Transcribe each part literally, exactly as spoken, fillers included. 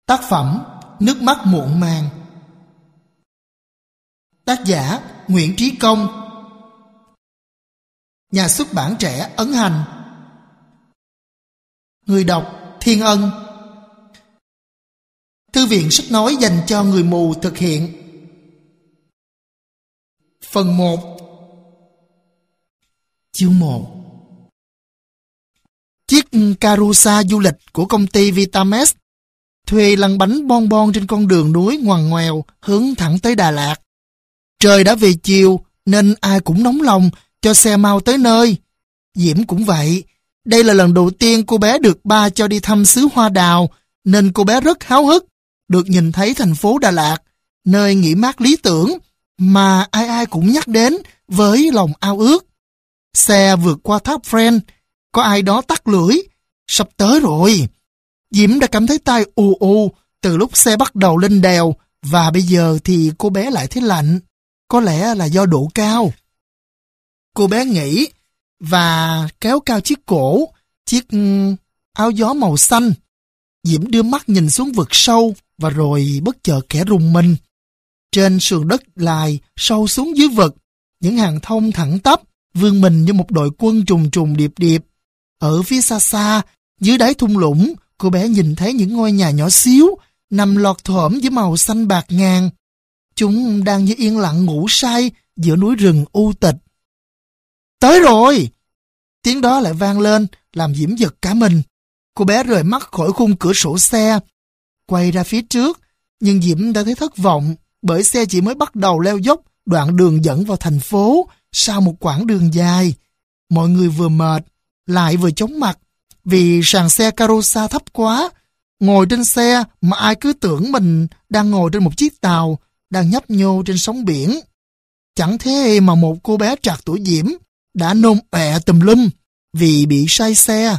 Tác phẩm Nước mắt muộn màng. Tác giả Nguyễn Trí Công. Nhà xuất bản Trẻ ấn hành. Người đọc Thiên Ân. Thư viện sách nói dành cho người mù thực hiện. Phần một. Chương một. Chiếc carousel du lịch của công ty Vitamex thuê lăn bánh bon bon trên con đường núi ngoằn ngoèo hướng thẳng tới Đà Lạt. Trời đã về chiều nên ai cũng nóng lòng cho xe mau tới nơi. Diễm cũng vậy. Đây là lần đầu tiên cô bé được ba cho đi thăm xứ hoa đào, nên cô bé rất háo hức được nhìn thấy thành phố Đà Lạt, nơi nghỉ mát lý tưởng mà ai ai cũng nhắc đến với lòng ao ước. Xe vượt qua tháp Friend, có ai đó tắt lưỡi. Sắp tới rồi. Diễm đã cảm thấy tay ù ù từ lúc xe bắt đầu lên đèo, và bây giờ thì cô bé lại thấy lạnh. Có lẽ là do độ cao. Cô bé nghĩ và kéo cao chiếc cổ, chiếc áo gió màu xanh. Diễm đưa mắt nhìn xuống vực sâu và rồi bất chợt khẽ rùng mình. Trên sườn đất lài sâu xuống dưới vực, những hàng thông thẳng tắp vươn mình như một đội quân trùng trùng điệp điệp. Ở phía xa xa, dưới đáy thung lũng, cô bé nhìn thấy những ngôi nhà nhỏ xíu nằm lọt thởm với màu xanh bạc ngàn. Chúng đang như yên lặng ngủ say giữa núi rừng u tịch. Tới rồi! Tiếng đó lại vang lên, làm Diễm giật cả mình. Cô bé rời mắt khỏi khung cửa sổ xe, quay ra phía trước, nhưng Diễm đã thấy thất vọng, bởi xe chỉ mới bắt đầu leo dốc đoạn đường dẫn vào thành phố sau một quãng đường dài. Mọi người vừa mệt, lại vừa chóng mặt, vì sàn xe carousel thấp quá. Ngồi trên xe mà ai cứ tưởng mình đang ngồi trên một chiếc tàu đang nhấp nhô trên sóng biển. Chẳng thế mà một cô bé trạc tuổi Diễm đã nôn ọe tùm lum vì bị say xe.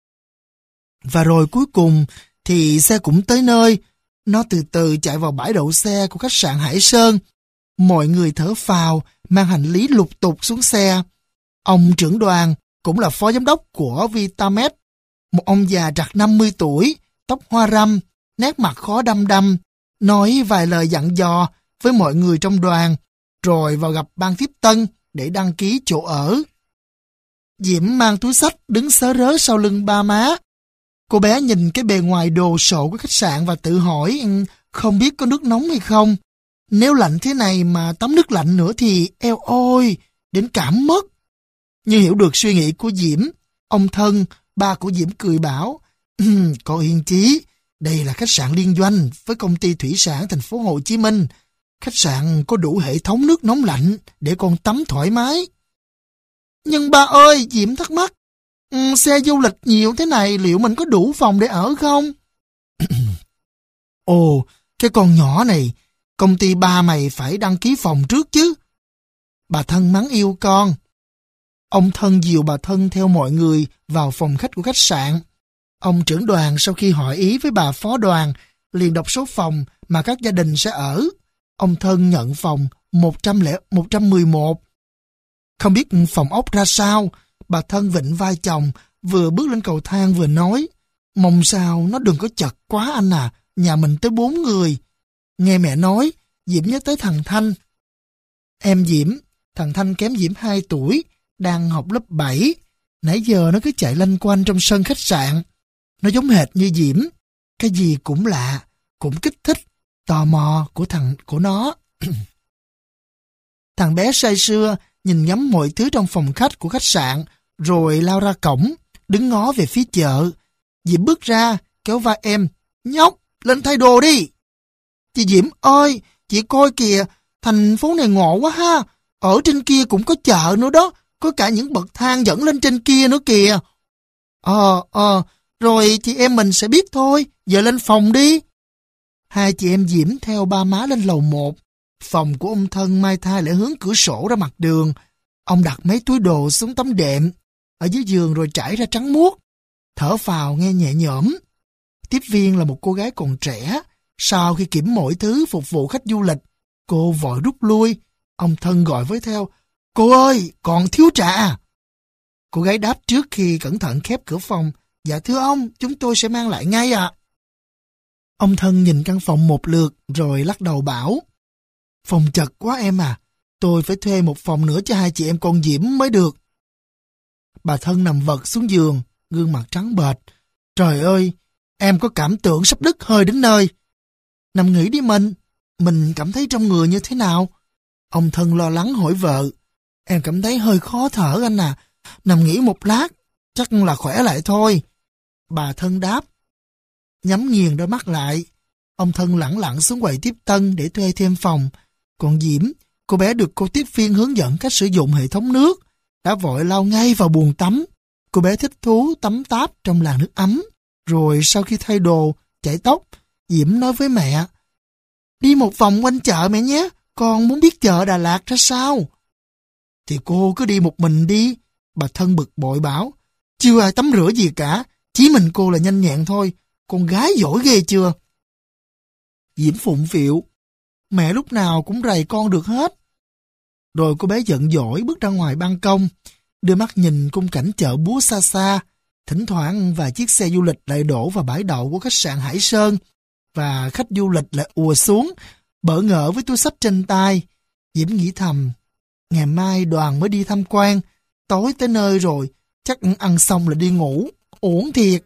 Và rồi cuối cùng thì xe cũng tới nơi. Nó từ từ chạy vào bãi đậu xe của khách sạn Hải Sơn. Mọi người thở phào, mang hành lý lục tục xuống xe. Ông trưởng đoàn, cũng là phó giám đốc của Vitamex, một ông già trạc năm mươi tuổi, tóc hoa râm, nét mặt khó đăm đăm, nói vài lời dặn dò với mọi người trong đoàn, rồi vào gặp ban tiếp tân để đăng ký chỗ ở. Diễm mang túi xách đứng sớ rớ sau lưng ba má. Cô bé nhìn cái bề ngoài đồ sộ của khách sạn và tự hỏi không biết có nước nóng hay không. Nếu lạnh thế này mà tắm nước lạnh nữa thì eo ôi, đến cảm mất. Nhưng hiểu được suy nghĩ của Diễm, ông Thân, ba của Diễm cười bảo, có yên chí, đây là khách sạn liên doanh với công ty thủy sản thành phố Hồ Chí Minh. Khách sạn có đủ hệ thống nước nóng lạnh để con tắm thoải mái. Nhưng ba ơi, Diễm thắc mắc, xe du lịch nhiều thế này liệu mình có đủ phòng để ở không? Ồ, cái con nhỏ này, công ty ba mày phải đăng ký phòng trước chứ. Bà Thân mắng yêu con. Ông Thân dìu bà Thân theo mọi người vào phòng khách của khách sạn. Ông trưởng đoàn sau khi hỏi ý với bà phó đoàn, liền đọc số phòng mà các gia đình sẽ ở. Ông Thân nhận phòng một trăm mười một. Không biết phòng ốc ra sao, bà Thân vịnh vai chồng, vừa bước lên cầu thang vừa nói, mong sao nó đừng có chật quá anh à, nhà mình tới bốn người. Nghe mẹ nói, Diễm nhớ tới thằng Thanh. Em Diễm, thằng Thanh kém Diễm hai tuổi, đang học lớp bảy. Nãy giờ nó cứ chạy lanh quanh trong sân khách sạn. Nó giống hệt như Diễm. Cái gì cũng lạ, cũng kích thích, tò mò của thằng của nó. Thằng bé say sưa nhìn ngắm mọi thứ trong phòng khách của khách sạn, rồi lao ra cổng, đứng ngó về phía chợ. Diễm bước ra, kéo vai em. Nhóc, lên thay đồ đi. Chị Diễm ơi, chị coi kìa, thành phố này ngộ quá ha. Ở trên kia cũng có chợ nữa đó, có cả những bậc thang dẫn lên trên kia nữa kìa. Ờ, ờ, rồi chị em mình sẽ biết thôi, giờ lên phòng đi. Hai chị em Diễm theo ba má lên lầu một. Phòng của ông Thân mai thai lại hướng cửa sổ ra mặt đường. Ông đặt mấy túi đồ xuống tấm đệm, ở dưới giường rồi trải ra trắng muốt. Thở phào nghe nhẹ nhõm. Tiếp viên là một cô gái còn trẻ. Sau khi kiểm mọi thứ phục vụ khách du lịch, cô vội rút lui. Ông Thân gọi với theo, cô ơi, còn thiếu trà à? Cô gái đáp trước khi cẩn thận khép cửa phòng, dạ thưa ông, chúng tôi sẽ mang lại ngay ạ. À. Ông Thân nhìn căn phòng một lượt rồi lắc đầu bảo, phòng chật quá em à, tôi phải thuê một phòng nữa cho hai chị em con Diễm mới được. Bà Thân nằm vật xuống giường, gương mặt trắng bệch. Trời ơi, em có cảm tưởng sắp đứt hơi đến nơi. Nằm nghỉ đi mình, mình cảm thấy trong người như thế nào? Ông Thân lo lắng hỏi vợ. Em cảm thấy hơi khó thở anh à, nằm nghỉ một lát, chắc là khỏe lại thôi. Bà Thân đáp. Nhắm nghiền đôi mắt lại, ông Thân lẳng lặng xuống quầy tiếp tân để thuê thêm phòng. Còn Diễm, cô bé được cô tiếp viên hướng dẫn cách sử dụng hệ thống nước, đã vội lao ngay vào buồng tắm. Cô bé thích thú tắm táp trong làn nước ấm. Rồi sau khi thay đồ, chải tóc, Diễm nói với mẹ, đi một vòng quanh chợ mẹ nhé, con muốn biết chợ Đà Lạt ra sao. Thì cô cứ đi một mình đi, bà Thân bực bội bảo. Chưa ai tắm rửa gì cả, chỉ mình cô là nhanh nhẹn thôi, con gái giỏi ghê chưa. Diễm phụng phịu, mẹ lúc nào cũng rầy con được hết. Rồi cô bé giận dỗi bước ra ngoài ban công, đưa mắt nhìn khung cảnh chợ búa xa xa. Thỉnh thoảng vài chiếc xe du lịch lại đổ vào bãi đậu của khách sạn Hải Sơn, và khách du lịch lại ùa xuống, bỡ ngỡ với túi xách trên tay. Diễm nghĩ thầm, ngày mai đoàn mới đi tham quan, tối tới nơi rồi, chắc ăn xong là đi ngủ, uổng thiệt.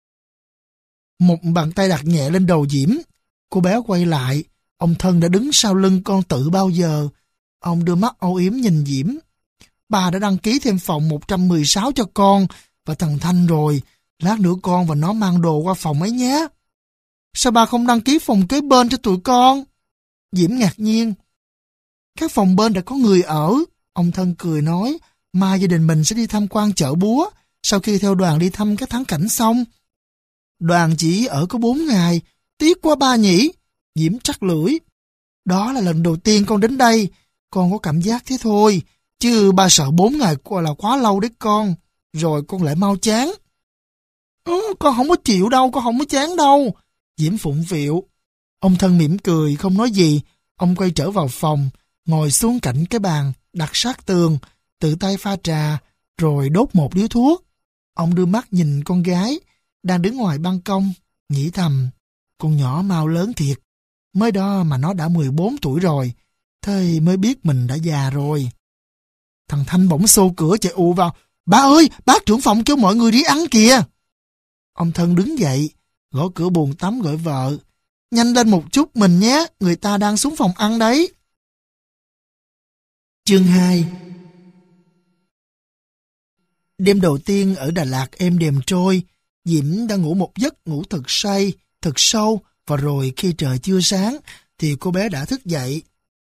Một bàn tay đặt nhẹ lên đầu Diễm, cô bé quay lại, ông Thân đã đứng sau lưng con Tự bao giờ. Ông đưa mắt âu yếm nhìn Diễm. Bà đã đăng ký thêm phòng một trăm mười sáu cho con và thằng Thanh rồi, lát nữa con và nó mang đồ qua phòng ấy nhé. Sao bà không đăng ký phòng kế bên cho tụi con? Diễm ngạc nhiên. Các phòng bên đã có người ở. Ông Thân cười nói, mai gia đình mình sẽ đi tham quan chợ búa, sau khi theo đoàn đi thăm các thắng cảnh xong. Đoàn chỉ ở có bốn ngày, tiếc quá ba nhỉ. Diễm chắc lưỡi. Đó là lần đầu tiên con đến đây, con có cảm giác thế thôi, chứ ba sợ bốn ngày là quá lâu đấy con, rồi con lại mau chán. Ừ, con không có chịu đâu, con không có chán đâu. Diễm phụng phịu. Ông Thân mỉm cười, không nói gì. Ông quay trở vào phòng, ngồi xuống cạnh cái bàn, đặt sát tường, tự tay pha trà, rồi đốt một điếu thuốc. Ông đưa mắt nhìn con gái, đang đứng ngoài ban công, nghĩ thầm, con nhỏ mau lớn thiệt. Mới đó mà nó đã mười bốn tuổi rồi, thế mới biết mình đã già rồi. Thằng Thanh bỗng xô cửa chạy ù vào. Ba ơi, bác trưởng phòng kêu mọi người đi ăn kìa. Ông Thân đứng dậy, gõ cửa buồng tắm gọi vợ. Nhanh lên một chút mình nhé, người ta đang xuống phòng ăn đấy. Chương hai. Đêm đầu tiên ở Đà Lạt êm đềm trôi, Diễm đã ngủ một giấc ngủ thật say, thật sâu, và rồi khi trời chưa sáng thì cô bé đã thức dậy.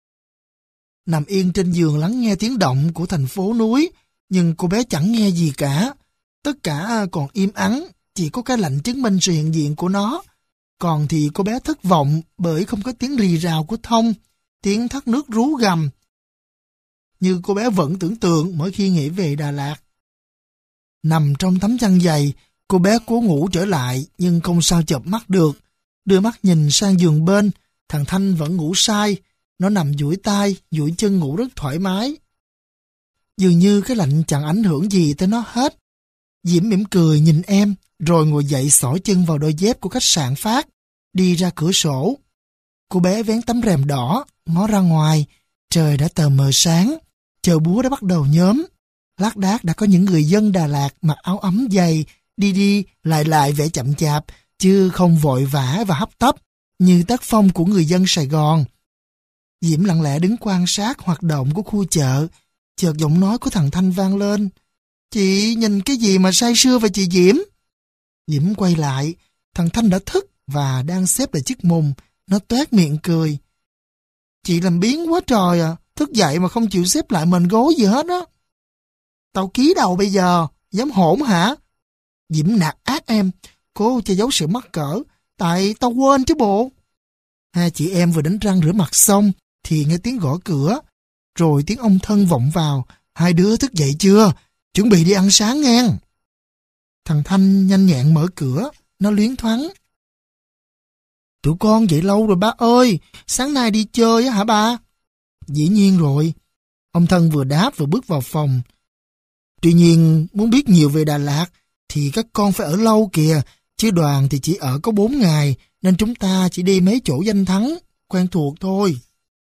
Nằm yên trên giường lắng nghe tiếng động của thành phố núi, nhưng cô bé chẳng nghe gì cả. Tất cả còn im ắng, chỉ có cái lạnh chứng minh sự hiện diện của nó. Còn thì cô bé thất vọng bởi không có tiếng rì rào của thông, tiếng thác nước rú gầm, như cô bé vẫn tưởng tượng mỗi khi nghĩ về Đà Lạt. Nằm trong tấm chăn dày, cô bé cố ngủ trở lại nhưng không sao chợp mắt được. Đưa mắt nhìn sang giường bên, thằng Thanh vẫn ngủ say. Nó nằm duỗi tay, duỗi chân ngủ rất thoải mái. Dường như cái lạnh chẳng ảnh hưởng gì tới nó hết. Diễm mỉm cười nhìn em, rồi ngồi dậy xỏ chân vào đôi dép của khách sạn Phát, đi ra cửa sổ. Cô bé vén tấm rèm đỏ, ngó ra ngoài. Trời đã tờ mờ sáng, chợ búa đã bắt đầu nhóm. Lác đác đã có những người dân Đà Lạt mặc áo ấm dày, đi đi lại lại vẻ chậm chạp, chứ không vội vã và hấp tấp như tác phong của người dân Sài Gòn. Diễm lặng lẽ đứng quan sát hoạt động của khu chợ, chợt giọng nói của thằng Thanh vang lên. Chị nhìn cái gì mà say sưa vậy chị Diễm? Diễm quay lại, thằng Thanh đã thức và đang xếp lại chiếc mùng, nó toét miệng cười. Chị làm biếng quá trời à, thức dậy mà không chịu xếp lại mền gối gì hết á. Tao ký đầu bây giờ, dám hỗn hả? Diễm nạt ác em, cố che giấu sự mắc cỡ, tại tao quên chứ bộ. Hai chị em vừa đánh răng rửa mặt xong thì nghe tiếng gõ cửa, rồi tiếng ông Thân vọng vào. Hai đứa thức dậy chưa? Chuẩn bị đi ăn sáng nghe. Thằng Thanh nhanh nhẹn mở cửa, nó luyến thoáng. Tụi con dậy lâu rồi ba ơi, sáng nay đi chơi á hả ba? Dĩ nhiên rồi. Ông Thân vừa đáp vừa bước vào phòng. Tuy nhiên muốn biết nhiều về Đà Lạt thì các con phải ở lâu kìa, Chứ đoàn thì chỉ ở có bốn ngày, nên chúng ta chỉ đi mấy chỗ danh thắng, quen thuộc thôi.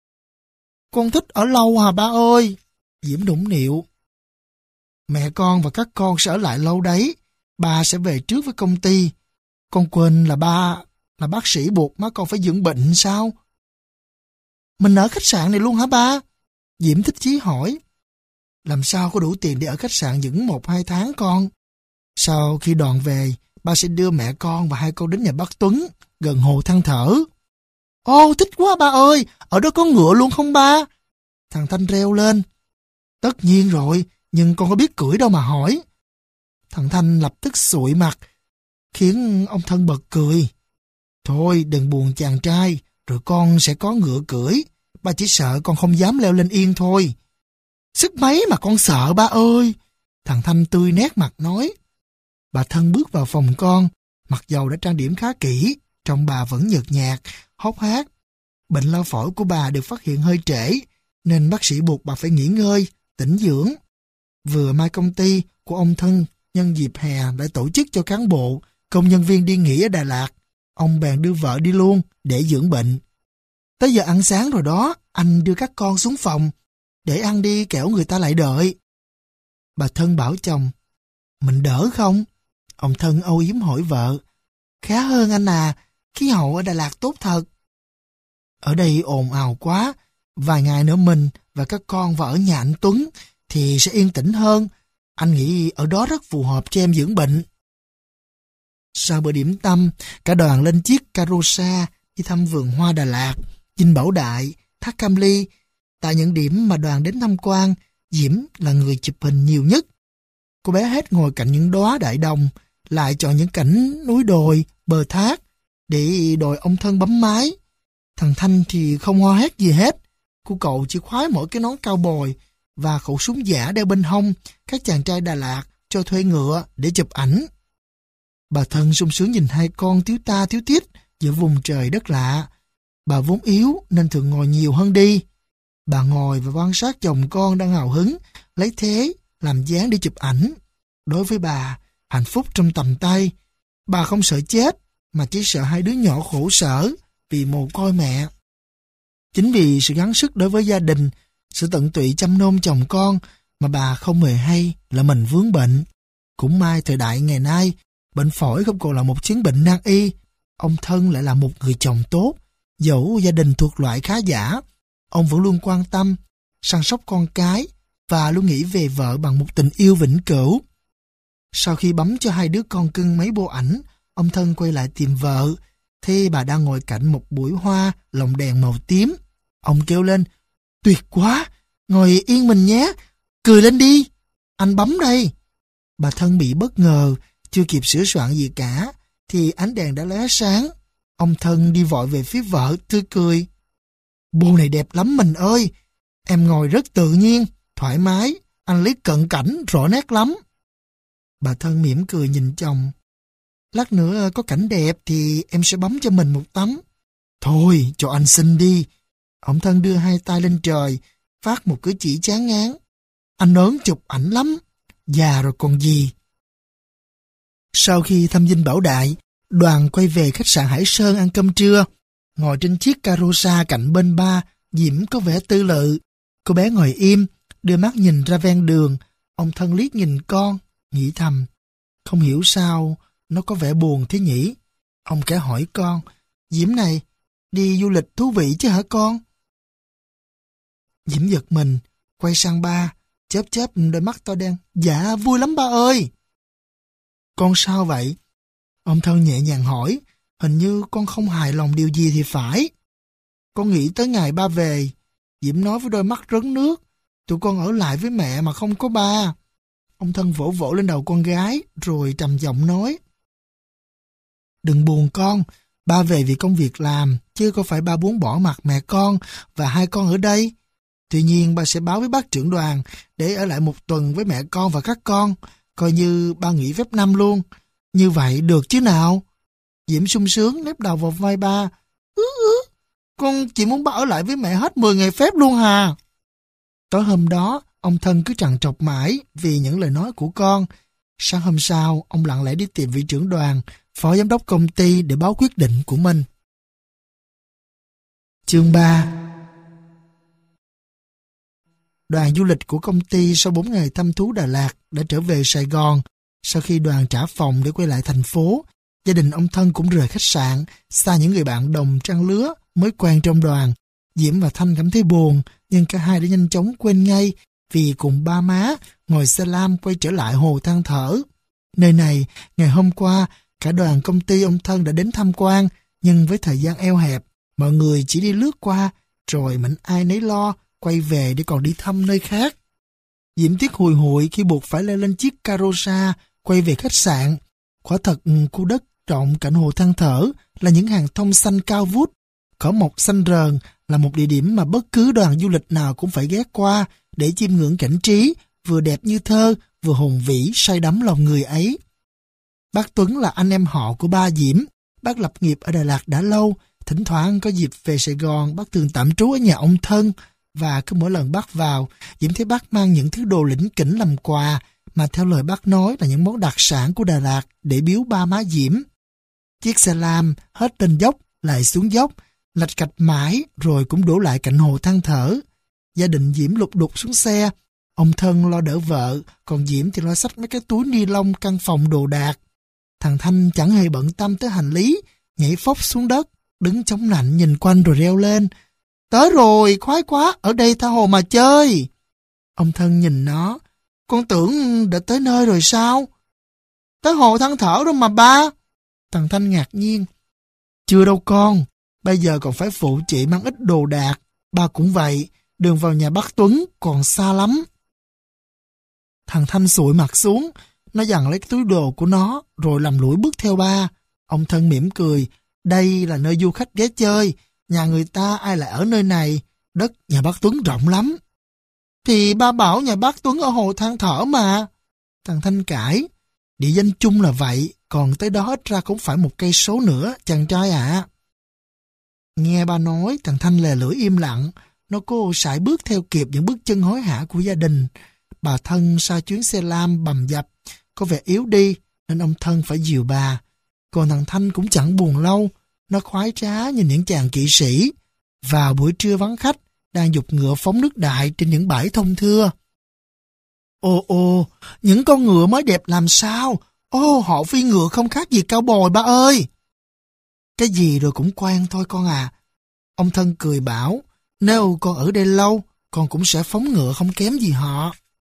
Con thích ở lâu hả ba ơi? Diễm nũng nịu. Mẹ con và các con sẽ ở lại lâu đấy. Ba sẽ về trước với công ty. Con quên là ba là bác sĩ buộc má con phải dưỡng bệnh sao? Mình ở khách sạn này luôn hả ba? Diễm thích chí hỏi. Làm sao có đủ tiền để ở khách sạn những một hai tháng con? Sau khi đoàn về, ba sẽ đưa mẹ con và hai con đến nhà bác Tuấn, gần hồ Than Thở. Ô, thích quá ba ơi, ở đó có ngựa luôn không ba? Thằng Thanh reo lên. Tất nhiên rồi, nhưng con có biết cưỡi đâu mà hỏi. Thằng Thanh lập tức sụi mặt, khiến ông Thân bật cười. Thôi đừng buồn chàng trai, rồi con sẽ có ngựa cưỡi. Ba chỉ sợ con không dám leo lên yên thôi. Sức mấy mà con sợ ba ơi? Thằng Thanh tươi nét mặt nói. Bà Thân bước vào phòng con, mặc dầu đã trang điểm khá kỹ, trông bà vẫn nhợt nhạt, hốc hác. Bệnh lao phổi của bà được phát hiện hơi trễ, nên bác sĩ buộc bà phải nghỉ ngơi, tĩnh dưỡng. Vừa mai công ty của ông Thân nhân dịp hè đã tổ chức cho cán bộ, công nhân viên đi nghỉ ở Đà Lạt. Ông bèn đưa vợ đi luôn để dưỡng bệnh. Tới giờ ăn sáng rồi đó, anh đưa các con xuống phòng, để ăn đi kẻo người ta lại đợi. Bà Thân bảo chồng, mình đỡ không? Ông Thân âu yếm hỏi vợ, khá hơn anh à, khí hậu ở Đà Lạt tốt thật. Ở đây ồn ào quá, vài ngày nữa mình và các con vào ở nhà anh Tuấn thì sẽ yên tĩnh hơn. Anh nghĩ ở đó rất phù hợp cho em dưỡng bệnh. Sau bữa điểm tâm, cả đoàn lên chiếc Carosa đi thăm vườn hoa Đà Lạt, Dinh Bảo Đại, Thác Cam Ly. Tại những điểm mà đoàn đến tham quan, Diễm là người chụp hình nhiều nhất. Cô bé hết ngồi cạnh những đóa đại đồng, lại chọn những cảnh núi đồi, bờ thác, để đòi ông Thân bấm máy. Thằng Thanh thì không ho hét gì hết. Cô cậu chỉ khoái mỗi cái nón cao bồi và khẩu súng giả đeo bên hông các chàng trai Đà Lạt cho thuê ngựa để chụp ảnh. Bà Thân sung sướng nhìn hai con thiếu ta thiếu tiết giữa vùng trời đất lạ. Bà vốn yếu nên thường ngồi nhiều hơn đi. Bà ngồi và quan sát chồng con đang hào hứng, lấy thế làm dáng để chụp ảnh. Đối với bà, hạnh phúc trong tầm tay. Bà không sợ chết, mà chỉ sợ hai đứa nhỏ khổ sở vì mồ côi mẹ. Chính vì sự gắng sức đối với gia đình, sự tận tụy chăm nom chồng con mà bà không hề hay là mình vướng bệnh. Cũng may thời đại ngày nay, bệnh phổi không còn là một chứng bệnh nan y. Ông Thân lại là một người chồng tốt. Dẫu gia đình thuộc loại khá giả, ông vẫn luôn quan tâm, săn sóc con cái và luôn nghĩ về vợ bằng một tình yêu vĩnh cửu. Sau khi bấm cho hai đứa con cưng mấy bộ ảnh, ông Thân quay lại tìm vợ. Thế bà đang ngồi cạnh một bụi hoa lồng đèn màu tím. Ông kêu lên, tuyệt quá, ngồi yên mình nhé, cười lên đi, anh bấm đây. Bà Thân bị bất ngờ, chưa kịp sửa soạn gì cả, thì ánh đèn đã lóe sáng. Ông Thân đi vội về phía vợ, tươi cười. Bộ này đẹp lắm mình ơi, em ngồi rất tự nhiên, thoải mái, anh lấy cận cảnh rõ nét lắm. Bà Thân mỉm cười nhìn chồng. Lát nữa có cảnh đẹp thì em sẽ bấm cho mình một tấm. Thôi, cho anh xin đi. Ông Thân đưa hai tay lên trời, phát một cử chỉ chán ngán. Anh ớn chụp ảnh lắm, già rồi còn gì. Sau khi thăm Dinh Bảo Đại, đoàn quay về khách sạn Hải Sơn ăn cơm trưa. Ngồi trên chiếc Carosa cạnh bên ba, Diễm có vẻ tư lự. Cô bé ngồi im, đưa mắt nhìn ra ven đường. Ông Thân liếc nhìn con, nghĩ thầm. Không hiểu sao nó có vẻ buồn thế nhỉ. Ông kẻ hỏi con, Diễm này, đi du lịch thú vị chứ hả con? Diễm giật mình, quay sang ba, chớp chớp đôi mắt to đen. Dạ, vui lắm ba ơi. Con sao vậy? Ông Thân nhẹ nhàng hỏi, hình như con không hài lòng điều gì thì phải. Con nghĩ tới ngày ba về. Diễm nói với đôi mắt rớn nước, tụi con ở lại với mẹ mà không có ba. Ông Thân vỗ vỗ lên đầu con gái, rồi trầm giọng nói. Đừng buồn con, ba về vì công việc làm, chứ có phải ba muốn bỏ mặt mẹ con và hai con ở đây. Tuy nhiên ba sẽ báo với bác trưởng đoàn để ở lại một tuần với mẹ con và các con, coi như ba nghỉ phép năm luôn. Như vậy được chứ nào? Diễm sung sướng nép đầu vào vai ba. Ứ ứ, con chỉ muốn ba ở lại với mẹ hết mười ngày phép luôn hà. Tối hôm đó, ông Thân cứ trằn trọc mãi vì những lời nói của con. Sáng hôm sau, ông lặng lẽ đi tìm vị trưởng đoàn, phó giám đốc công ty để báo quyết định của mình. Chương ba. Đoàn du lịch của công ty sau bốn ngày thăm thú Đà Lạt đã trở về Sài Gòn. Sau khi đoàn trả phòng để quay lại thành phố, gia đình ông Thân cũng rời khách sạn, xa những người bạn đồng trang lứa mới quen trong đoàn. Diễm và Thanh cảm thấy buồn, nhưng cả hai đã nhanh chóng quên ngay vì cùng ba má ngồi xe lam quay trở lại hồ Than Thở. Nơi này, ngày hôm qua, cả đoàn công ty ông Thân đã đến tham quan, nhưng với thời gian eo hẹp, mọi người chỉ đi lướt qua, rồi mạnh ai nấy lo, quay về để còn đi thăm nơi khác. Diễm tiếc hùi hụi khi buộc phải leo lên chiếc Carosa quay về khách sạn. Quả thật, khu đất rộng cạnh hồ Than Thở là những hàng thông xanh cao vút, cỏ mọc xanh rờn là một địa điểm mà bất cứ đoàn du lịch nào cũng phải ghé qua để chiêm ngưỡng cảnh trí, vừa đẹp như thơ, vừa hùng vĩ say đắm lòng người ấy. Bác Tuấn là anh em họ của ba Diễm. Bác lập nghiệp ở Đà Lạt đã lâu, thỉnh thoảng có dịp về Sài Gòn, bác thường tạm trú ở nhà ông Thân, và cứ mỗi lần bác vào, Diễm thấy bác mang những thứ đồ lỉnh kỉnh làm quà, mà theo lời bác nói là những món đặc sản của Đà Lạt để biếu ba má Diễm. Chiếc xe lam hết lên dốc, lại xuống dốc, lạch cạch mãi rồi cũng đổ lại cạnh hồ Than Thở. Gia đình Diễm lục đục xuống xe, ông Thân lo đỡ vợ, còn Diễm thì lo xách mấy cái túi ni lông căn phòng đồ đạc. Thằng Thanh chẳng hề bận tâm tới hành lý, nhảy phóc xuống đất, đứng chống nạnh nhìn quanh rồi reo lên. Tới rồi, khoái quá, ở đây tha hồ mà chơi. Ông Thân nhìn nó, con tưởng đã tới nơi rồi sao? Tới hồ Than Thở đâu mà ba. Thằng Thanh ngạc nhiên. Chưa đâu con, bây giờ còn phải phụ chị mang ít đồ đạc. Ba cũng vậy, đường vào nhà bác Tuấn còn xa lắm. Thằng Thanh sụi mặt xuống, nó giằng lấy cái túi đồ của nó rồi làm lũi bước theo ba. Ông Thân mỉm cười, đây là nơi du khách ghé chơi, nhà người ta ai lại ở nơi này, đất nhà bác Tuấn rộng lắm. Thì ba bảo nhà bác Tuấn ở hồ Than Thở mà. Thằng Thanh cãi, địa danh chung là vậy, còn tới đó ít ra cũng phải một cây số nữa, chàng trai ạ. Nghe ba nói, thằng Thanh lè lưỡi im lặng, nó cố sải bước theo kịp những bước chân hối hả của gia đình. Bà Thân sau chuyến xe lam bầm dập, có vẻ yếu đi, nên ông Thân phải dìu bà. Còn thằng Thanh cũng chẳng buồn lâu, nó khoái trá nhìn những chàng kỵ sĩ. Vào buổi trưa vắng khách, đang giục ngựa phóng nước đại trên những bãi thông thưa. Ồ ồ, những con ngựa mới đẹp làm sao? Ô, họ phi ngựa không khác gì cao bồi ba ơi. Cái gì rồi cũng quen thôi con à. Ông Thân cười bảo, nếu con ở đây lâu, con cũng sẽ phóng ngựa không kém gì họ.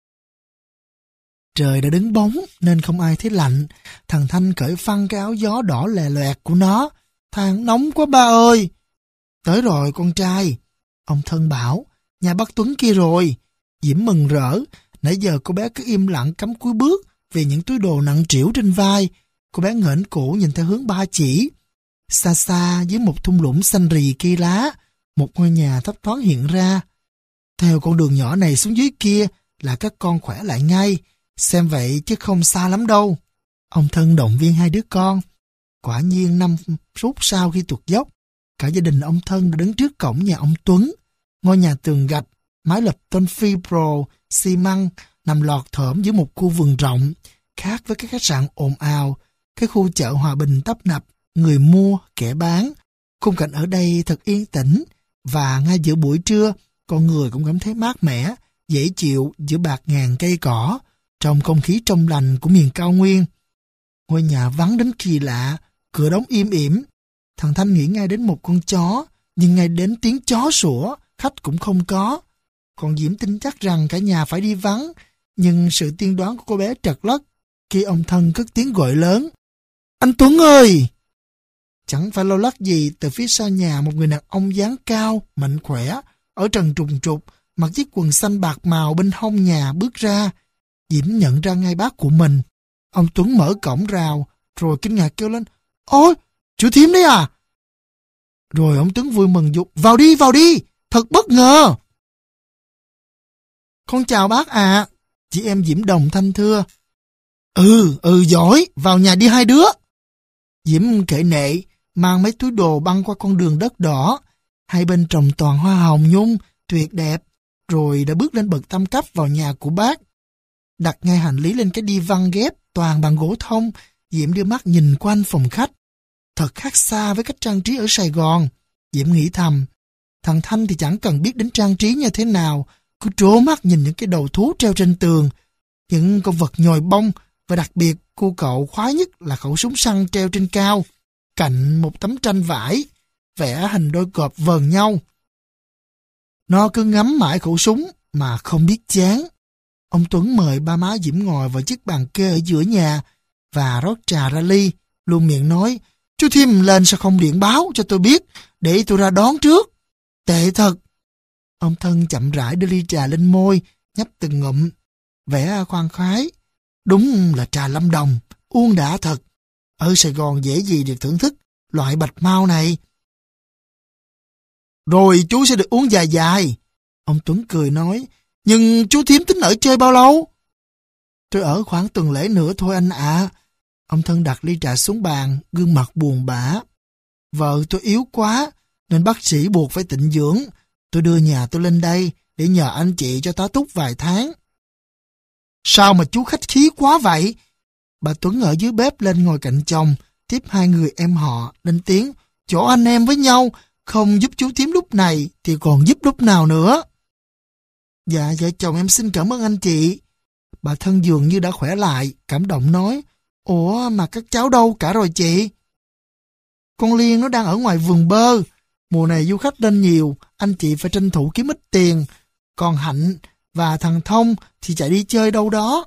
Trời đã đứng bóng nên không ai thấy lạnh. Thằng Thanh cởi phăng cái áo gió đỏ lè loẹt của nó. Than nóng quá ba ơi. Tới rồi con trai. Ông Thân bảo, nhà bác Tuấn kia rồi. Diễm mừng rỡ. Nãy giờ cô bé cứ im lặng cắm cúi bước vì những túi đồ nặng trĩu trên vai. Cô bé ngẩng cổ nhìn theo hướng ba chỉ. Xa xa dưới một thung lũng xanh rì cây lá, một ngôi nhà thấp thoáng hiện ra. Theo con đường nhỏ này xuống dưới kia là các con khỏe lại ngay. Xem vậy chứ không xa lắm đâu. Ông Thân động viên hai đứa con. Quả nhiên năm phút sau khi tuột dốc, cả gia đình ông Thân đã đứng trước cổng nhà ông Tuấn. Ngôi nhà tường gạch, mái lập tôn fibro, xi măng, nằm lọt thởm giữa một khu vườn rộng, khác với các khách sạn ồn ào, cái khu chợ Hòa Bình tấp nập, người mua, kẻ bán. Khung cảnh ở đây thật yên tĩnh, và ngay giữa buổi trưa, con người cũng cảm thấy mát mẻ, dễ chịu giữa bạt ngàn cây cỏ, trong không khí trong lành của miền cao nguyên. Ngôi nhà vắng đến kỳ lạ, cửa đóng im ỉm. Thằng Thanh nghĩ ngay đến một con chó, nhưng ngay đến tiếng chó sủa, khách cũng không có. Còn Diễm tin chắc rằng cả nhà phải đi vắng, nhưng sự tiên đoán của cô bé trật lất khi ông Thân cất tiếng gọi lớn. Anh Tuấn ơi! Chẳng phải lâu lắc gì, từ phía sau nhà một người đàn ông dáng cao, mạnh khỏe, ở trần trùng trục, mặc chiếc quần xanh bạc màu bên hông nhà bước ra. Diễm nhận ra ngay bác của mình. Ông Tuấn mở cổng rào, rồi kinh ngạc kêu lên, ôi, chú Thím đấy à? Rồi ông Tuấn vui mừng dục, vào đi, vào đi, thật bất ngờ. Con chào bác ạ. À. Chị em Diễm Đồng thanh thưa. Ừ, ừ giỏi, vào nhà đi hai đứa. Diễm kể nệ, mang mấy túi đồ băng qua con đường đất đỏ. Hai bên trồng toàn hoa hồng nhung, tuyệt đẹp. Rồi đã bước lên bậc tam cấp vào nhà của bác. Đặt ngay hành lý lên cái đi văn ghép toàn bằng gỗ thông. Diễm đưa mắt nhìn quanh phòng khách. Thật khác xa với cách trang trí ở Sài Gòn. Diễm nghĩ thầm, thằng Thanh thì chẳng cần biết đến trang trí như thế nào, cứ trố mắt nhìn những cái đầu thú treo trên tường, những con vật nhồi bông, và đặc biệt cô cậu khoái nhất là khẩu súng săn treo trên cao, cạnh một tấm tranh vải, vẽ hình đôi cọp vờn nhau. Nó cứ ngắm mãi khẩu súng mà không biết chán. Ông Tuấn mời ba má Diễm ngồi vào chiếc bàn kê ở giữa nhà và rót trà ra ly, luôn miệng nói, chú Thiêm lên sao không điện báo cho tôi biết, để tôi ra đón trước. Tệ thật. Ông Thân chậm rãi đưa ly trà lên môi, nhấp từng ngụm, vẻ khoan khoái. Đúng là trà Lâm Đồng, uống đã thật. Ở Sài Gòn dễ gì được thưởng thức loại bạch mau này. Rồi chú sẽ được uống dài dài. Ông Tuấn cười nói, nhưng chú Thiếm tính ở chơi bao lâu? Tôi ở khoảng tuần lễ nữa thôi anh ạ. À. Ông Thân đặt ly trà xuống bàn, gương mặt buồn bã. Vợ tôi yếu quá, nên bác sĩ buộc phải tịnh dưỡng. Tôi đưa nhà tôi lên đây để nhờ anh chị cho tá túc vài tháng. Sao mà chú khách khí quá vậy? Bà Tuấn ở dưới bếp lên ngồi cạnh chồng, tiếp hai người em họ, lên tiếng, chỗ anh em với nhau, không giúp chú Thiếm lúc này thì còn giúp lúc nào nữa. Dạ, vợ chồng em xin cảm ơn anh chị. Bà Thân dường như đã khỏe lại, cảm động nói, ủa mà các cháu đâu cả rồi chị? Con Liên nó đang ở ngoài vườn bơ. Mùa này du khách lên nhiều, anh chị phải tranh thủ kiếm ít tiền. Còn Hạnh và thằng Thông thì chạy đi chơi đâu đó.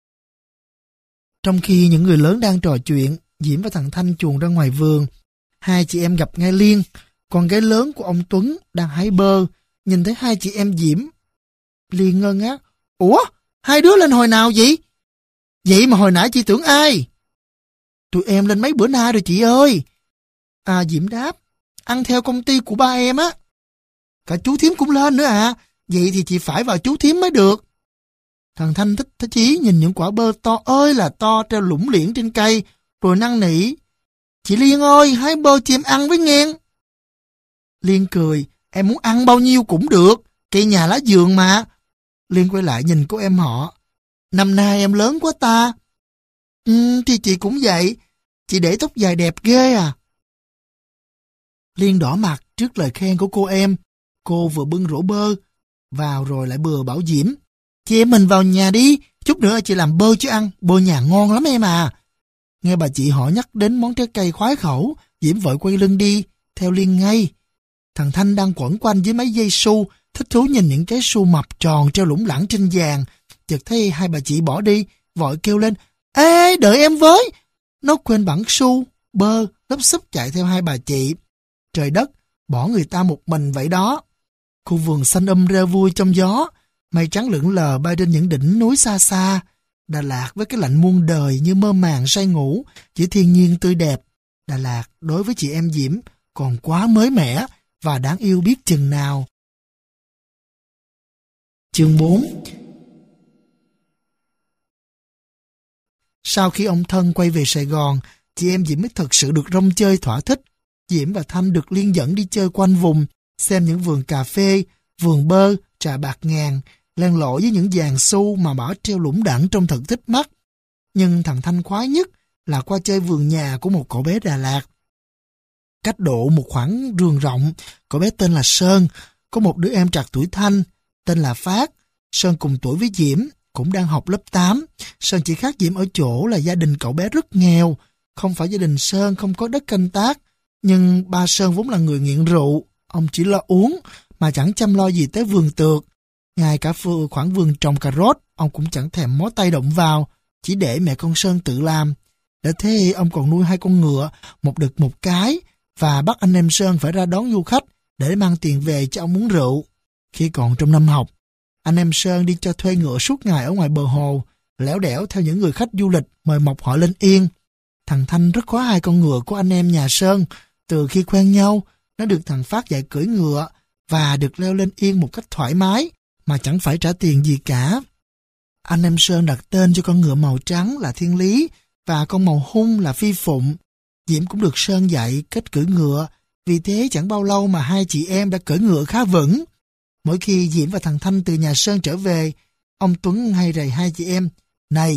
Trong khi những người lớn đang trò chuyện, Diễm và thằng Thanh chuồn ra ngoài vườn. Hai chị em gặp ngay Liên, con gái lớn của ông Tuấn đang hái bơ, nhìn thấy hai chị em Diễm. Liên ngơ ngác, ủa, hai đứa lên hồi nào vậy? Vậy mà hồi nãy chị tưởng ai? Tụi em lên mấy bữa nay rồi chị ơi. À, Diễm đáp, ăn theo công ty của ba em á. Cả chú Thiếm cũng lên nữa à, vậy thì chị phải vào chú Thiếm mới được. Thằng Thanh thích thích chí nhìn những quả bơ to ơi là to treo lủng liễn trên cây, rồi năn nỉ. Chị Liên ơi, hái bơ cho em ăn với nghe. Liên cười, em muốn ăn bao nhiêu cũng được, cây nhà lá vườn mà. Liên quay lại nhìn cô em họ. Năm nay em lớn quá ta. Ừ, thì chị cũng vậy, chị để tóc dài đẹp ghê à. Liên đỏ mặt trước lời khen của cô em. Cô vừa bưng rổ bơ vào rồi lại bừa bảo Diễm. Chị em mình vào nhà đi, chút nữa chị làm bơ cho ăn, bơ nhà ngon lắm em à. Nghe bà chị họ nhắc đến món trái cây khoái khẩu, Diễm vội quay lưng đi, theo Liên ngay. Thằng Thanh đang quẩn quanh với mấy dây su, thích thú nhìn những trái su mập tròn treo lủng lẳng trên vàng. Chợt thấy hai bà chị bỏ đi, vội kêu lên, ê, đợi em với. Nó quên bẵng su, bơ, lấp xúp chạy theo hai bà chị. Trời đất, bỏ người ta một mình vậy đó. Khu vườn xanh um rêu vui trong gió, mây trắng lững lờ bay trên những đỉnh núi xa xa. Đà Lạt với cái lạnh muôn đời như mơ màng say ngủ, chỉ thiên nhiên tươi đẹp. Đà Lạt đối với chị em Diễm còn quá mới mẻ và đáng yêu biết chừng nào. Chương bốn. Sau khi ông Thân quay về Sài Gòn, chị em Diễm mới thật sự được rong chơi thỏa thích. Diễm và Thanh được Liên dẫn đi chơi quanh vùng, xem những vườn cà phê, vườn bơ, trà bạc ngàn, len lỏi với những vàng xu mà bỏ treo lủng đẳng trông thật thích mắt. Nhưng thằng Thanh khoái nhất là qua chơi vườn nhà của một cậu bé Đà Lạt. Cách độ một khoảng rường rộng, cậu bé tên là Sơn, có một đứa em trạc tuổi Thanh, tên là Phát. Sơn cùng tuổi với Diễm, cũng đang học lớp tám. Sơn chỉ khác Diễm ở chỗ là gia đình cậu bé rất nghèo. Không phải gia đình Sơn không có đất canh tác, nhưng ba Sơn vốn là người nghiện rượu. Ông chỉ lo uống, mà chẳng chăm lo gì tới vườn tược. Ngay cả khoảng vườn trồng cà rốt, ông cũng chẳng thèm mó tay động vào, chỉ để mẹ con Sơn tự làm. Để thế ông còn nuôi hai con ngựa, một đực một cái, và bắt anh em Sơn phải ra đón du khách để mang tiền về cho ông uống rượu. Khi còn trong năm học, anh em Sơn đi cho thuê ngựa suốt ngày ở ngoài bờ hồ, lẻo đẻo theo những người khách du lịch mời mọc họ lên yên. Thằng Thanh rất khoái hai con ngựa của anh em nhà Sơn. Từ khi quen nhau, nó được thằng Phát dạy cưỡi ngựa và được leo lên yên một cách thoải mái mà chẳng phải trả tiền gì cả. Anh em Sơn đặt tên cho con ngựa màu trắng là Thiên Lý và con màu hung là Phi Phụng. Diễm cũng được Sơn dạy cách cưỡi ngựa, vì thế chẳng bao lâu mà hai chị em đã cưỡi ngựa khá vững. Mỗi khi Diễm và thằng Thanh từ nhà Sơn trở về, ông Tuấn hay rầy hai chị em, này,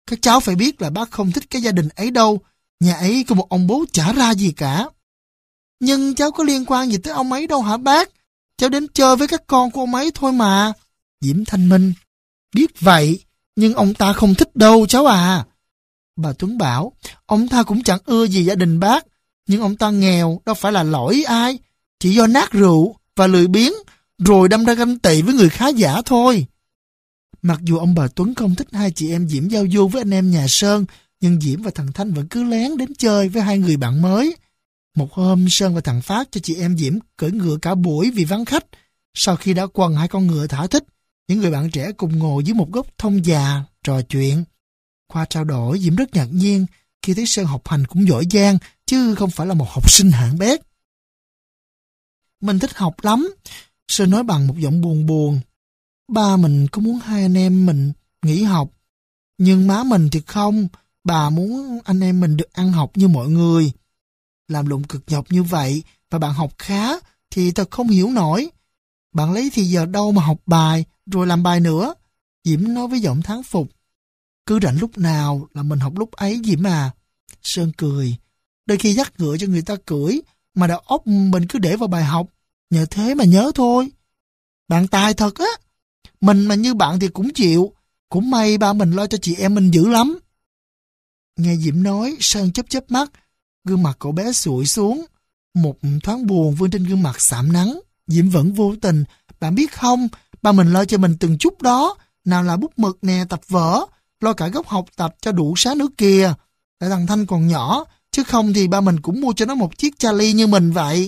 Các cháu phải biết là bác không thích cái gia đình ấy đâu. Nhà ấy có một ông bố chả ra gì cả. Nhưng cháu có liên quan gì tới ông ấy đâu hả bác? Cháu đến chơi với các con của ông ấy thôi mà. Diễm thanh minh. Biết vậy, nhưng ông ta không thích đâu cháu à. Bà Tuấn bảo, ông ta cũng chẳng ưa gì gia đình bác. Nhưng ông ta nghèo, đâu phải là lỗi ai. Chỉ do nát rượu và lười biếng, rồi đâm ra ganh tị với người khá giả thôi. Mặc dù ông bà Tuấn không thích hai chị em Diễm giao du với anh em nhà Sơn, nhưng Diễm và thằng Thanh vẫn cứ lén đến chơi với hai người bạn mới. Một hôm, Sơn và thằng Phát cho chị em Diễm cưỡi ngựa cả buổi vì vắng khách. Sau khi đã quần hai con ngựa thỏa thích, những người bạn trẻ cùng ngồi dưới một gốc thông già, trò chuyện. Qua trao đổi, Diễm rất ngạc nhiên khi thấy Sơn học hành cũng giỏi giang, chứ không phải là một học sinh hạng bét. Mình thích học lắm, Sơn nói bằng một giọng buồn buồn. Ba mình có muốn hai anh em mình nghỉ học, nhưng má mình thì không, bà muốn anh em mình được ăn học như mọi người. Làm lụng cực nhọc như vậy và bạn học khá thì thật không hiểu nổi. Bạn lấy thì giờ đâu mà học bài rồi làm bài nữa. Diễm nói với giọng thán phục. Cứ rảnh lúc nào là mình học lúc ấy Diễm à. Sơn cười. Đôi khi dắt ngựa cho người ta cưỡi mà đầu óc mình cứ để vào bài học. Nhờ thế mà nhớ thôi. Bạn tài thật á. Mình mà như bạn thì cũng chịu. Cũng may ba mình lo cho chị em mình dữ lắm. Nghe Diễm nói, Sơn chớp chớp mắt. Gương mặt cậu bé sụi xuống. Một thoáng buồn vươn trên gương mặt sạm nắng. Diễm vẫn vô tình. Bạn biết không, ba mình lo cho mình từng chút đó. Nào là bút mực nè, tập vở. Lo cả góc học tập cho đủ sáng nữa kìa. Tại thằng Thanh còn nhỏ. Chứ không thì ba mình cũng mua cho nó một chiếc Charlie như mình vậy.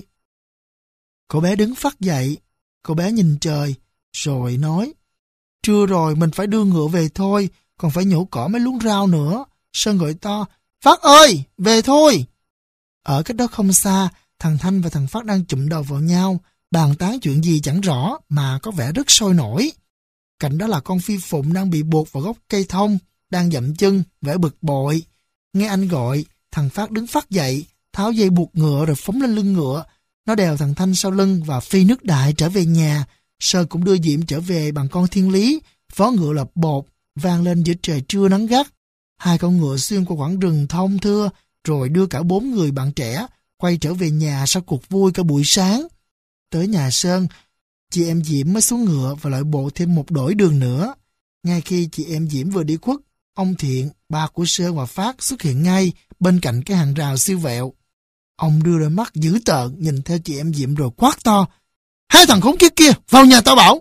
Cậu bé đứng phắt dậy. Cậu bé nhìn trời. Rồi nói. Trưa rồi mình phải đưa ngựa về thôi. Còn phải nhổ cỏ mấy luống rau nữa. Sơn gọi to. Phát ơi, về thôi. Ở cách đó không xa, thằng Thanh và thằng Phát đang chụm đầu vào nhau, bàn tán chuyện gì chẳng rõ mà có vẻ rất sôi nổi. Cạnh đó là con phi phụng đang bị buộc vào gốc cây thông, đang dậm chân, vẻ bực bội. Nghe anh gọi, thằng Phát đứng phắt dậy, tháo dây buộc ngựa rồi phóng lên lưng ngựa. Nó đèo thằng Thanh sau lưng và phi nước đại trở về nhà. Sơn cũng đưa Diễm trở về bằng con thiên lý, vó ngựa lập bột, vang lên giữa trời trưa nắng gắt. Hai con ngựa xuyên qua quãng rừng thông thưa, rồi đưa cả bốn người bạn trẻ quay trở về nhà sau cuộc vui cả buổi sáng. Tới nhà Sơn, chị em Diễm mới xuống ngựa và lại bộ thêm một đổi đường nữa. Ngay khi chị em Diễm vừa đi khuất, ông Thiện, ba của Sơn và Phát xuất hiện ngay bên cạnh cái hàng rào siêu vẹo. Ông đưa đôi mắt dữ tợn nhìn theo chị em Diễm rồi quát to. Hai thằng khốn kiếp kia, vào nhà tao bảo!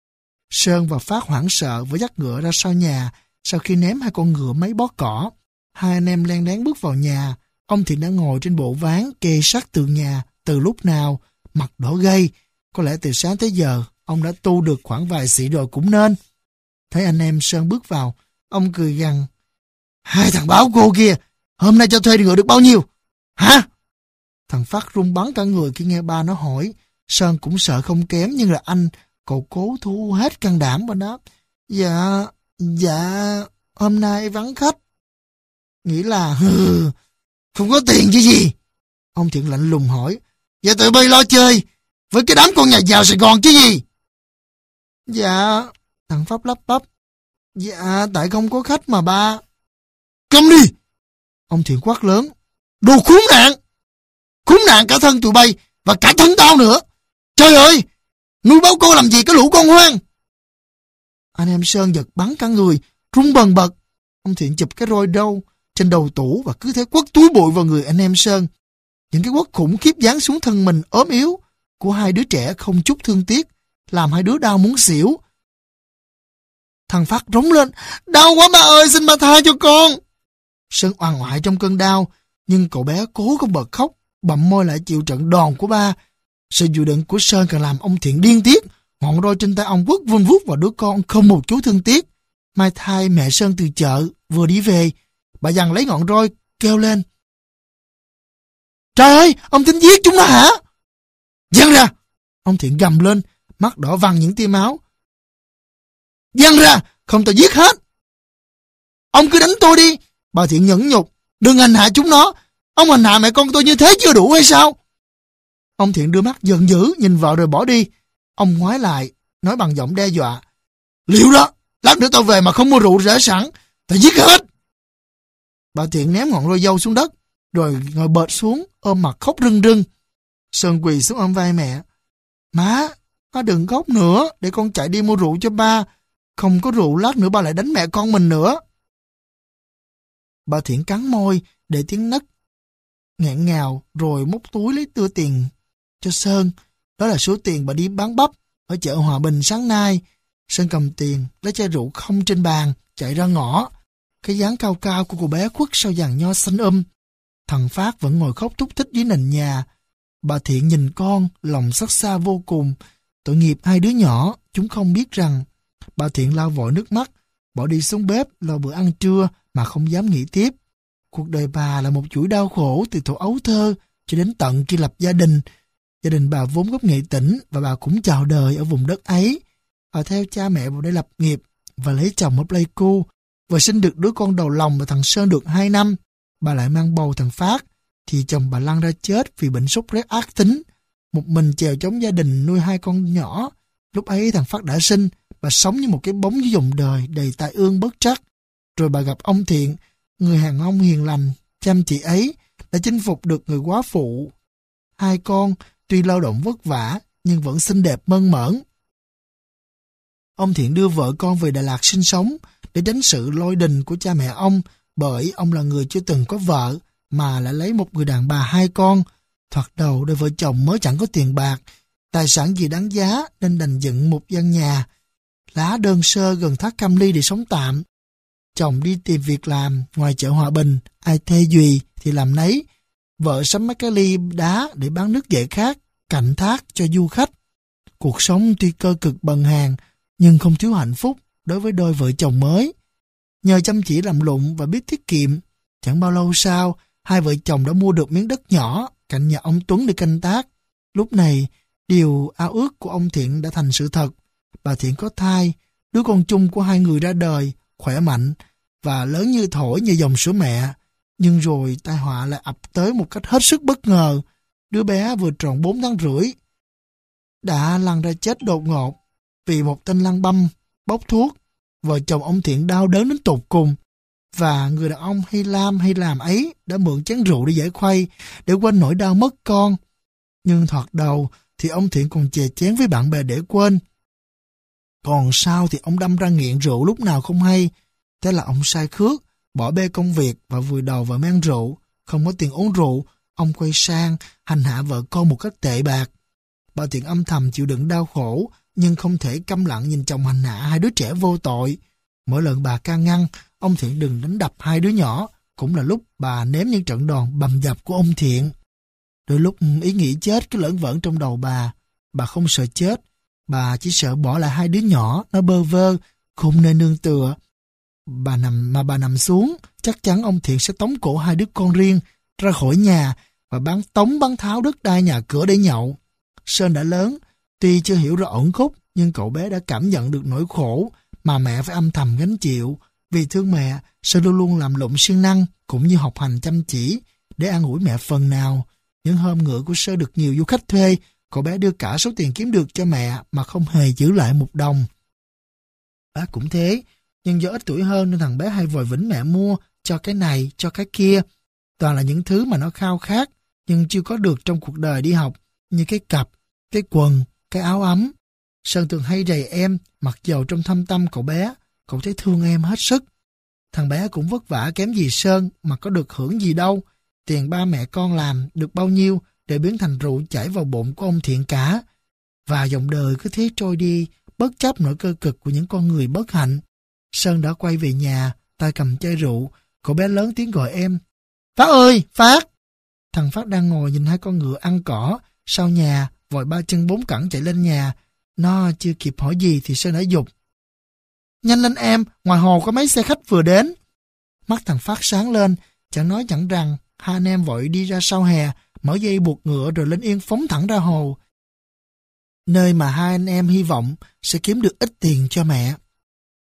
Sơn và Phát hoảng sợ với dắt ngựa ra sau nhà. Sau khi ném hai con ngựa mấy bó cỏ, hai anh em len lén bước vào nhà. Ông Thiện đã ngồi trên bộ ván kê sát tường nhà từ lúc nào, mặt đỏ gay. Có lẽ từ sáng tới giờ, ông đã tu được khoảng vài xị rồi cũng nên. Thấy anh em Sơn bước vào, ông cười gằn. Hai thằng báo cô kia, hôm nay cho thuê ngựa được bao nhiêu? Hả? Thằng Phát run bắn cả người khi nghe ba nó hỏi. Sơn cũng sợ không kém nhưng là anh, cậu cố thu hết can đảm và đáp. Dạ, dạ, hôm nay vắng khách. Nghĩ là, hừ, không có tiền chứ gì. Ông Thiện lạnh lùng hỏi. Vậy tụi bay lo chơi với cái đám con nhà giàu Sài Gòn chứ gì? Dạ, thằng Pháp lắp bắp. Dạ, tại không có khách mà ba. Câm đi! Ông Thiện quát lớn. Đồ khốn nạn! Khốn nạn cả thân tụi bay và cả thân tao nữa. Trời ơi! Nuôi báo cô làm gì cái lũ con hoang? Anh em Sơn giật bắn cả người, run bần bật. Ông Thiện chụp cái roi đâu trên đầu tủ và cứ thế quất túi bụi vào người anh em Sơn. Những cái quất khủng khiếp giáng xuống thân mình ốm yếu của hai đứa trẻ không chút thương tiếc, làm hai đứa đau muốn xỉu. Thằng Phát rống lên. Đau quá ba ơi, xin ba tha cho con. Sơn oằn oại trong cơn đau, nhưng cậu bé cố không bật khóc, bậm môi lại chịu trận đòn của ba. Sự dự định của Sơn càng làm ông Thiện điên tiết. Ngọn roi trên tay ông quất vun vút vào đứa con không một chút thương tiếc. Mai Thai mẹ Sơn từ chợ vừa đi về, bà dằn lấy ngọn roi kêu lên. Trời ơi, ông tính giết chúng nó hả? Giang ra! Ông Thiện gầm lên, mắt đỏ vằn những tia máu. Giang ra, không tao giết hết. Ông cứ đánh tôi đi. Bà Thiện nhẫn nhục. Đừng hành hạ chúng nó. Ông hành hạ mẹ con tôi như thế chưa đủ hay sao? Ông Thiện đưa mắt giận dữ nhìn vợ rồi bỏ đi. Ông ngoái lại, nói bằng giọng đe dọa. Liệu đó, lát nữa tao về mà không mua rượu rễ sẵn, tao giết hết. Bà Thiện ném ngọn roi dâu xuống đất, rồi ngồi bệt xuống, ôm mặt khóc rưng rưng. Sơn quỳ xuống ôm vai mẹ. Má, má đừng khóc nữa, để con chạy đi mua rượu cho ba. Không có rượu lát nữa ba lại đánh mẹ con mình nữa. Bà Thiện cắn môi, để tiếng nấc nghẹn ngào, rồi móc túi lấy đưa tiền cho Sơn. Đó là số tiền bà đi bán bắp ở chợ Hòa Bình sáng nay. Sơn cầm tiền, lấy chai rượu không trên bàn, chạy ra ngõ. Cái dáng cao cao của cô bé khuất sau giàn nho xanh um. Thằng Phát vẫn ngồi khóc thúc thích dưới nền nhà. Bà Thiện nhìn con, lòng xót xa vô cùng. Tội nghiệp hai đứa nhỏ, chúng không biết rằng. Bà Thiện lau vội nước mắt, bỏ đi xuống bếp lo bữa ăn trưa mà không dám nghĩ tiếp. Cuộc đời bà là một chuỗi đau khổ từ thuở ấu thơ cho đến tận khi lập gia đình. Gia đình bà vốn gốc Nghệ Tĩnh và bà cũng chào đời ở vùng đất ấy. Bà theo cha mẹ vào đây lập nghiệp và lấy chồng ở Pleiku và sinh được đứa con đầu lòng và thằng Sơn được hai năm. Bà lại mang bầu thằng Phát thì chồng bà lăn ra chết vì bệnh sốt rét ác tính. Một mình chèo chống gia đình nuôi hai con nhỏ. Lúc ấy thằng Phát đã sinh, bà sống như một cái bóng dưới dòng đời đầy tai ương bất trắc. Rồi bà gặp ông Thiện, người đàn ông hiền lành, chăm chỉ ấy, đã chinh phục được người quá phụ. Hai con tuy lao động vất vả nhưng vẫn xinh đẹp mơn mởn. Ông Thiện đưa vợ con về Đà Lạt sinh sống để tránh sự lôi đình của cha mẹ ông, bởi ông là người chưa từng có vợ mà lại lấy một người đàn bà hai con. Thoạt đầu đôi vợ chồng mới chẳng có tiền bạc, tài sản gì đáng giá nên đành dựng một gian nhà lá đơn sơ gần thác Cam Ly để sống tạm. Chồng đi tìm việc làm ngoài chợ Hòa Bình, ai thê duy thì làm nấy. Vợ sắm mấy cái ly đá để bán nước dễ khát cạnh thác cho du khách. Cuộc sống tuy cơ cực bần hàn nhưng không thiếu hạnh phúc đối với đôi vợ chồng mới. Nhờ chăm chỉ làm lụng và biết tiết kiệm, chẳng bao lâu sau, hai vợ chồng đã mua được miếng đất nhỏ cạnh nhà ông Tuấn để canh tác. Lúc này, điều ao ước của ông Thiện đã thành sự thật. Bà Thiện có thai, đứa con chung của hai người ra đời, khỏe mạnh và lớn như thổi như dòng sữa mẹ. Nhưng rồi tai họa lại ập tới một cách hết sức bất ngờ. Đứa bé vừa tròn bốn tháng rưỡi đã lăn ra chết đột ngột vì một tên lăng băm bốc thuốc. Vợ chồng ông Thiện đau đớn đến tột cùng, và người đàn ông hay lam hay làm ấy đã mượn chén rượu để giải khuây, để quên nỗi đau mất con. Nhưng thoạt đầu thì ông Thiện còn chè chén với bạn bè để quên. Còn sau thì ông đâm ra nghiện rượu lúc nào không hay. Thế là ông sai khước, bỏ bê công việc và vùi đầu vào men rượu. Không có tiền uống rượu, ông quay sang hành hạ vợ con một cách tệ bạc. Bà Thiện âm thầm chịu đựng đau khổ, nhưng không thể câm lặng nhìn chồng hành hạ hai đứa trẻ vô tội. Mỗi lần bà can ngăn ông Thiện đừng đánh đập hai đứa nhỏ, cũng là lúc bà nếm những trận đòn bầm dập của ông Thiện. Đôi lúc ý nghĩ chết cứ lởn vởn trong đầu bà. Bà không sợ chết, bà chỉ sợ bỏ lại hai đứa nhỏ nó bơ vơ, không nên nương tựa. Bà nằm mà bà nằm xuống, chắc chắn ông Thiện sẽ tống cổ hai đứa con riêng ra khỏi nhà và bán tống bán tháo đất đai nhà cửa để nhậu. Sơn đã lớn, tuy chưa hiểu rõ ẩn khúc, nhưng cậu bé đã cảm nhận được nỗi khổ mà mẹ phải âm thầm gánh chịu. Vì thương mẹ, Sơn luôn luôn làm lụng siêng năng cũng như học hành chăm chỉ để an ủi mẹ phần nào. Những hôm ngựa của Sơn được nhiều du khách thuê, cậu bé đưa cả số tiền kiếm được cho mẹ mà không hề giữ lại một đồng. Bác cũng thế, nhưng do ít tuổi hơn nên thằng bé hay vòi vĩnh mẹ mua cho cái này, cho cái kia. Toàn là những thứ mà nó khao khát nhưng chưa có được trong cuộc đời đi học, như cái cặp, cái quần, cái áo ấm. Sơn thường hay rầy em, mặc dầu trong thâm tâm cậu bé, cậu thấy thương em hết sức. Thằng bé cũng vất vả kém gì Sơn mà có được hưởng gì đâu. Tiền ba mẹ con làm được bao nhiêu để biến thành rượu chảy vào bụng của ông Thiện cả. Và dòng đời cứ thế trôi đi, bất chấp nỗi cơ cực của những con người bất hạnh. Sơn đã quay về nhà, tay cầm chai rượu, cậu bé lớn tiếng gọi em. Phát ơi, Phát! Thằng Phát đang ngồi nhìn hai con ngựa ăn cỏ sau nhà, vội ba chân bốn cẳng chạy lên nhà. Nó chưa kịp hỏi gì thì Sơn đã giục. Nhanh lên em, ngoài hồ có mấy xe khách vừa đến. Mắt thằng Phát sáng lên, chẳng nói chẳng rằng, hai anh em vội đi ra sau hè, mở dây buộc ngựa rồi lên yên phóng thẳng ra hồ. Nơi mà hai anh em hy vọng sẽ kiếm được ít tiền cho mẹ.